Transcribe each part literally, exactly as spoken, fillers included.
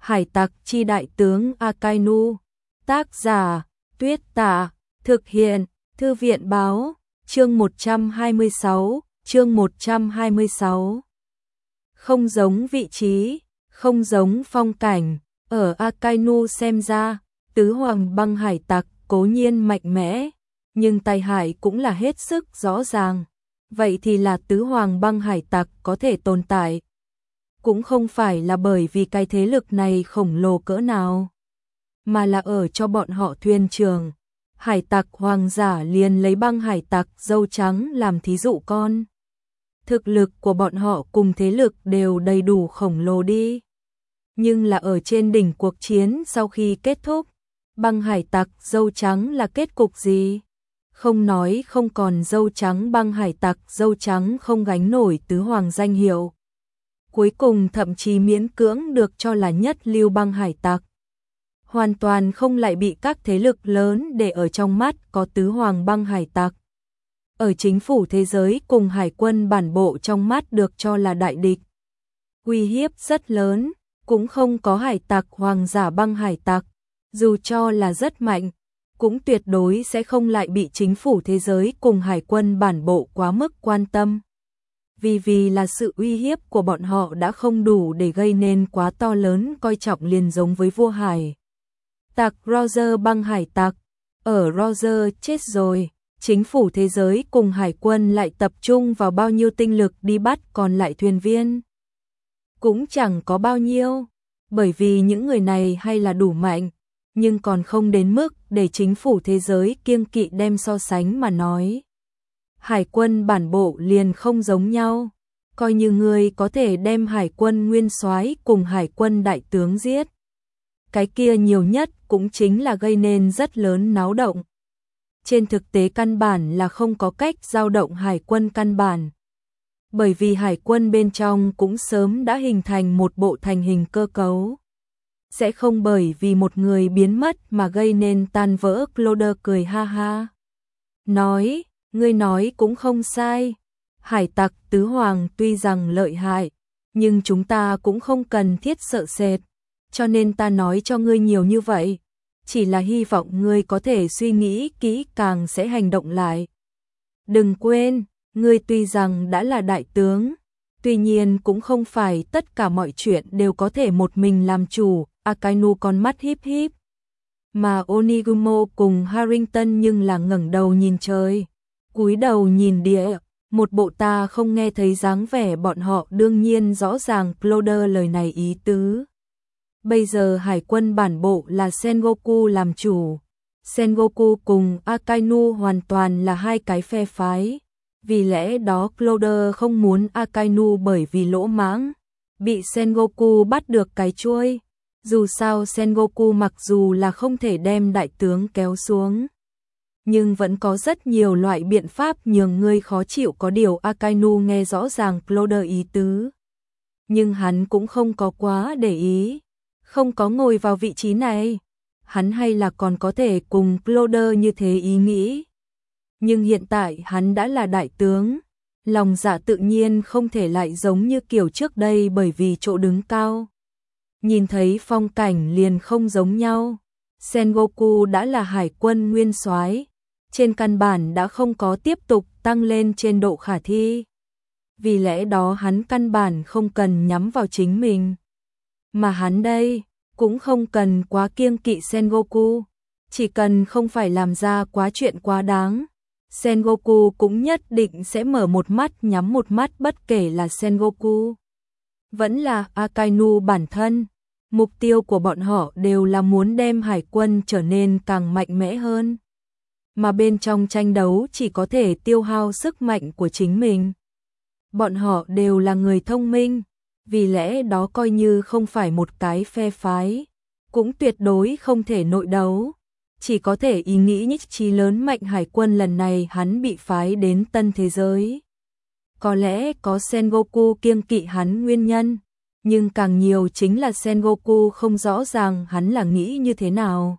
Hải tặc chi đại tướng Akainu. Tác giả, Tuyết Tạ. Thực hiện, Thư viện báo. Chương một trăm hai mươi sáu, chương một trăm hai mươi sáu. Không giống vị trí, không giống phong cảnh, ở Akainu xem ra, tứ hoàng băng hải tặc cố nhiên mạnh mẽ, nhưng tai hại cũng là hết sức rõ ràng. Vậy thì là tứ hoàng băng hải tặc có thể tồn tại, cũng không phải là bởi vì cái thế lực này khổng lồ cỡ nào, mà là ở cho bọn họ thuyền trưởng. Hải tặc hoàng giả liền lấy băng hải tặc dâu trắng làm thí dụ con. Thực lực của bọn họ cùng thế lực đều đầy đủ khổng lồ đi. Nhưng là ở trên đỉnh cuộc chiến sau khi kết thúc, băng hải tặc dâu trắng là kết cục gì? Không nói không còn dâu trắng, băng hải tặc dâu trắng không gánh nổi tứ hoàng danh hiệu. Cuối cùng thậm chí miễn cưỡng được cho là nhất lưu băng hải tặc. Hoàn toàn không lại bị các thế lực lớn để ở trong mắt có tứ hoàng băng hải tặc. Ở chính phủ thế giới cùng hải quân bản bộ trong mắt được cho là đại địch. Uy hiếp rất lớn, cũng không có hải tặc hoàng giả băng hải tặc. Dù cho là rất mạnh, cũng tuyệt đối sẽ không lại bị chính phủ thế giới cùng hải quân bản bộ quá mức quan tâm. Vì vì là sự uy hiếp của bọn họ đã không đủ để gây nên quá to lớn coi trọng, liền giống với vua hải tặc Roger băng hải tặc. Ở Roger chết rồi, chính phủ thế giới cùng hải quân lại tập trung vào bao nhiêu tinh lực đi bắt còn lại thuyền viên? Cũng chẳng có bao nhiêu, bởi vì những người này hay là đủ mạnh, nhưng còn không đến mức để chính phủ thế giới kiêng kỵ đem so sánh mà nói. Hải quân bản bộ liền không giống nhau, coi như người có thể đem hải quân nguyên soái cùng hải quân đại tướng giết, cái kia nhiều nhất cũng chính là gây nên rất lớn náo động. Trên thực tế căn bản là không có cách dao động hải quân căn bản. Bởi vì hải quân bên trong cũng sớm đã hình thành một bộ thành hình cơ cấu. Sẽ không bởi vì một người biến mất mà gây nên tan vỡ. Cloder cười ha ha. Nói, ngươi nói cũng không sai. Hải tặc tứ hoàng tuy rằng lợi hại, nhưng chúng ta cũng không cần thiết sợ sệt. Cho nên ta nói cho ngươi nhiều như vậy, chỉ là hy vọng ngươi có thể suy nghĩ kỹ càng sẽ hành động lại. Đừng quên, ngươi tuy rằng đã là đại tướng, tuy nhiên cũng không phải tất cả mọi chuyện đều có thể một mình làm chủ. Akainu con mắt híp híp, mà Onigumo cùng Harrington nhưng là ngẩng đầu nhìn trời, cúi đầu nhìn địa, một bộ ta không nghe thấy dáng vẻ. Bọn họ đương nhiên rõ ràng Cloder lời này ý tứ. Bây giờ hải quân bản bộ là Sengoku làm chủ. Sengoku cùng Akainu hoàn toàn là hai cái phe phái. Vì lẽ đó Cloder không muốn Akainu bởi vì lỗ mãng bị Sengoku bắt được cái chuôi. Dù sao Sengoku mặc dù là không thể đem đại tướng kéo xuống, nhưng vẫn có rất nhiều loại biện pháp nhường ngươi khó chịu. Có điều Akainu nghe rõ ràng Cloder ý tứ, nhưng hắn cũng không có quá để ý. Không có ngồi vào vị trí này, hắn hay là còn có thể cùng Cloder như thế ý nghĩ. Nhưng hiện tại hắn đã là đại tướng, lòng dạ tự nhiên không thể lại giống như kiểu trước đây, bởi vì chỗ đứng cao, nhìn thấy phong cảnh liền không giống nhau. Sengoku đã là hải quân nguyên soái, trên căn bản đã không có tiếp tục tăng lên trên độ khả thi. Vì lẽ đó hắn căn bản không cần nhắm vào chính mình. Mà hắn đây, cũng không cần quá kiêng kỵ Sengoku, chỉ cần không phải làm ra quá chuyện quá đáng. Sengoku cũng nhất định sẽ mở một mắt nhắm một mắt, bất kể là Sengoku vẫn là Akainu bản thân. Mục tiêu của bọn họ đều là muốn đem hải quân trở nên càng mạnh mẽ hơn. Mà bên trong tranh đấu chỉ có thể tiêu hao sức mạnh của chính mình. Bọn họ đều là người thông minh, vì lẽ đó coi như không phải một cái phe phái, cũng tuyệt đối không thể nội đấu. Chỉ có thể ý nghĩ nhất trí lớn mạnh hải quân lần này hắn bị phái đến tân thế giới. Có lẽ có Sengoku kiêng kỵ hắn nguyên nhân, nhưng càng nhiều chính là Sengoku không rõ ràng hắn là nghĩ như thế nào.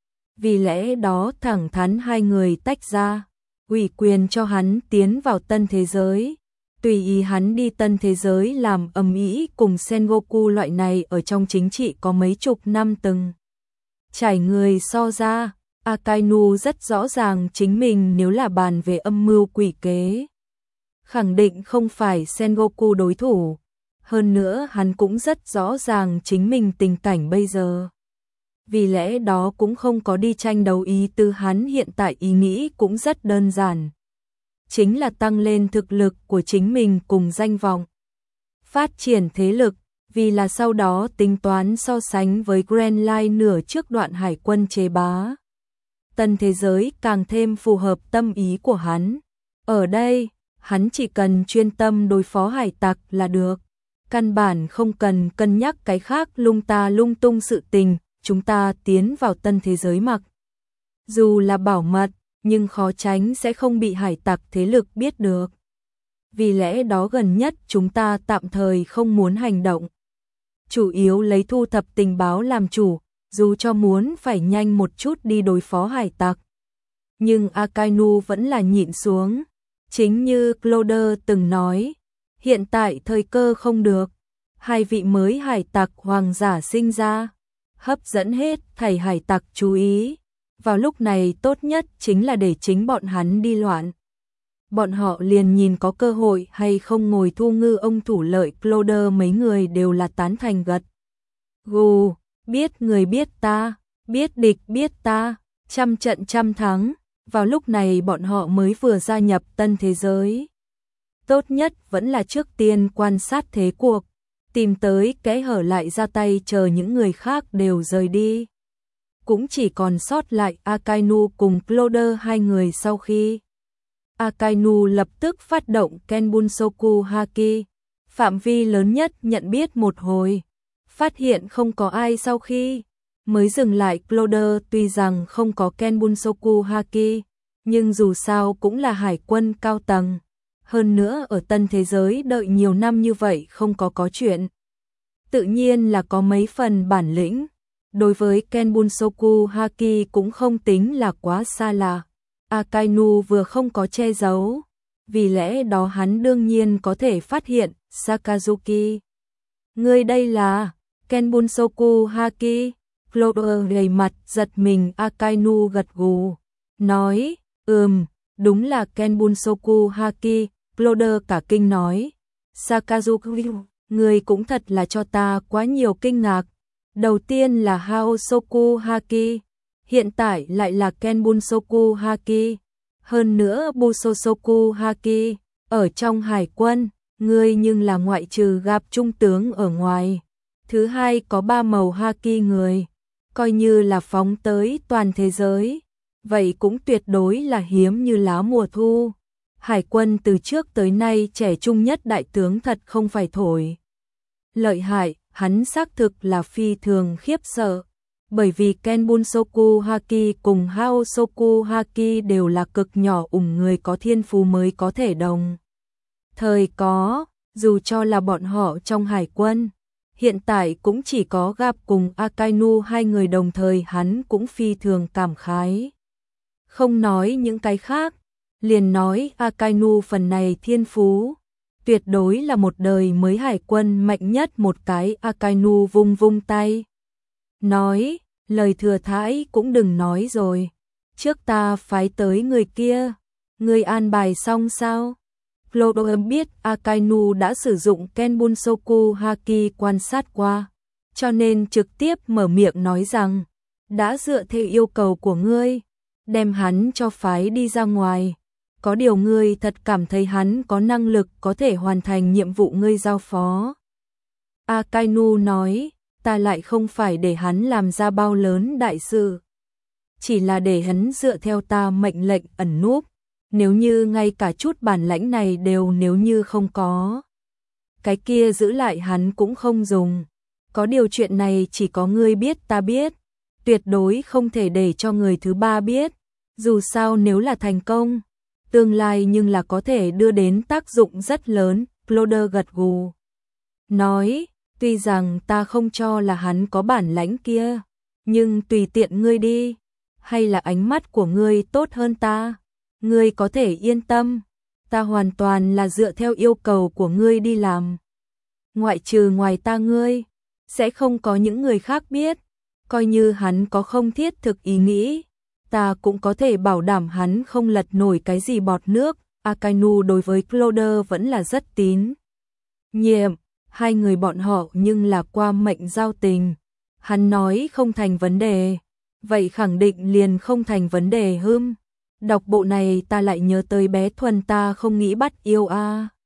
Vì lẽ đó thẳng thắn hai người tách ra, ủy quyền cho hắn tiến vào tân thế giới. Tùy ý hắn đi tân thế giới làm ầm ĩ, cùng Sengoku loại này ở trong chính trị có mấy chục năm từng trải người so ra, Akainu rất rõ ràng chính mình nếu là bàn về âm mưu quỷ kế, khẳng định không phải Sengoku đối thủ. Hơn nữa hắn cũng rất rõ ràng chính mình tình cảnh bây giờ. Vì lẽ đó cũng không có đi tranh đấu, ý tư hắn hiện tại ý nghĩ cũng rất đơn giản. Chính là tăng lên thực lực của chính mình cùng danh vọng. Phát triển thế lực, vì là sau đó tính toán so sánh với Grand Line nửa trước đoạn hải quân chế bá. Tân thế giới càng thêm phù hợp tâm ý của hắn. Ở đây, hắn chỉ cần chuyên tâm đối phó hải tặc là được. Căn bản không cần cân nhắc cái khác lung ta lung tung sự tình, chúng ta tiến vào tân thế giới mặc. Dù là bảo mật, nhưng khó tránh sẽ không bị hải tặc thế lực biết được. Vì lẽ đó gần nhất chúng ta tạm thời không muốn hành động. Chủ yếu lấy thu thập tình báo làm chủ, dù cho muốn phải nhanh một chút đi đối phó hải tặc. Nhưng Akainu vẫn là nhịn xuống. Chính như Claude từng nói, hiện tại thời cơ không được. Hai vị mới hải tặc hoàng giả sinh ra, hấp dẫn hết thảy hải tặc chú ý. Vào lúc này tốt nhất chính là để chính bọn hắn đi loạn. Bọn họ liền nhìn có cơ hội hay không ngồi thu ngư ông thủ lợi. Claude mấy người đều là tán thành gật gù, biết người biết ta, biết địch biết ta, trăm trận trăm thắng. Vào lúc này bọn họ mới vừa gia nhập tân thế giới. Tốt nhất vẫn là trước tiên quan sát thế cuộc, tìm tới kẽ hở lại ra tay, chờ những người khác đều rời đi. Cũng chỉ còn sót lại Akainu cùng Claude hai người. Sau khi Akainu lập tức phát động Kenbunsoku Haki, phạm vi lớn nhất nhận biết một hồi, phát hiện không có ai sau khi mới dừng lại. Claude tuy rằng không có Kenbunsoku Haki, nhưng dù sao cũng là hải quân cao tầng. Hơn nữa ở tân thế giới đợi nhiều năm như vậy không có có chuyện. Tự nhiên là có mấy phần bản lĩnh. Đối với Kenbunsoku Haki cũng không tính là quá xa lạ. Akainu vừa không có che giấu, vì lẽ đó hắn đương nhiên có thể phát hiện. Sakazuki, ngươi đây là Kenbunsoku Haki? Claude đầy mặt giật mình. Akainu gật gù, nói, ừm, đúng là Kenbunsoku Haki. Claude cả kinh nói, Sakazuki, ngươi cũng thật là cho ta quá nhiều kinh ngạc. Đầu tiên là Haosoku Haki, hiện tại lại là Kenbunsoku Haki, hơn nữa Busosoku Haki. Ở trong hải quân, ngươi nhưng là ngoại trừ gặp trung tướng ở ngoài, thứ hai có ba màu Haki người, coi như là phóng tới toàn thế giới, vậy cũng tuyệt đối là hiếm như lá mùa thu. Hải quân từ trước tới nay trẻ trung nhất đại tướng thật không phải thổi. Lợi hại, hắn xác thực là phi thường khiếp sợ, bởi vì Kenbunsoku Haki cùng Haosoku Haki đều là cực nhỏ ủng người có thiên phú mới có thể đồng thời có, dù cho là bọn họ trong hải quân. Hiện tại cũng chỉ có gặp cùng Akainu hai người đồng thời, hắn cũng phi thường cảm khái. Không nói những cái khác, liền nói Akainu phần này thiên phú, tuyệt đối là một đời mới hải quân mạnh nhất một cái. Akainu vung vung tay, nói, lời thừa thãi cũng đừng nói rồi, trước ta phái tới người kia, người an bài xong sao? Claude biết Akainu đã sử dụng Kenbunsoku Haki quan sát qua, cho nên trực tiếp mở miệng nói rằng, đã dựa theo yêu cầu của ngươi, đem hắn cho phái đi ra ngoài. Có điều ngươi thật cảm thấy hắn có năng lực có thể hoàn thành nhiệm vụ ngươi giao phó? Akainu nói, ta lại không phải để hắn làm ra bao lớn đại sự, chỉ là để hắn dựa theo ta mệnh lệnh ẩn núp. Nếu như ngay cả chút bản lãnh này đều nếu như không có, cái kia giữ lại hắn cũng không dùng. Có điều chuyện này chỉ có ngươi biết, ta biết, tuyệt đối không thể để cho người thứ ba biết. Dù sao nếu là thành công, tương lai nhưng là có thể đưa đến tác dụng rất lớn. Claude gật gù, nói, tuy rằng ta không cho là hắn có bản lãnh kia, nhưng tùy tiện ngươi đi, hay là ánh mắt của ngươi tốt hơn ta, ngươi có thể yên tâm, ta hoàn toàn là dựa theo yêu cầu của ngươi đi làm. Ngoại trừ ngoài ta ngươi, sẽ không có những người khác biết, coi như hắn có không thiết thực ý nghĩ, ta cũng có thể bảo đảm hắn không lật nổi cái gì bọt nước. Akainu đối với Cloder vẫn là rất tín nhiệm, hai người bọn họ nhưng là qua mệnh giao tình. Hắn nói không thành vấn đề, vậy khẳng định liền không thành vấn đề hưm. Đọc bộ này ta lại nhớ tới bé Thuần ta không nghĩ bắt yêu a.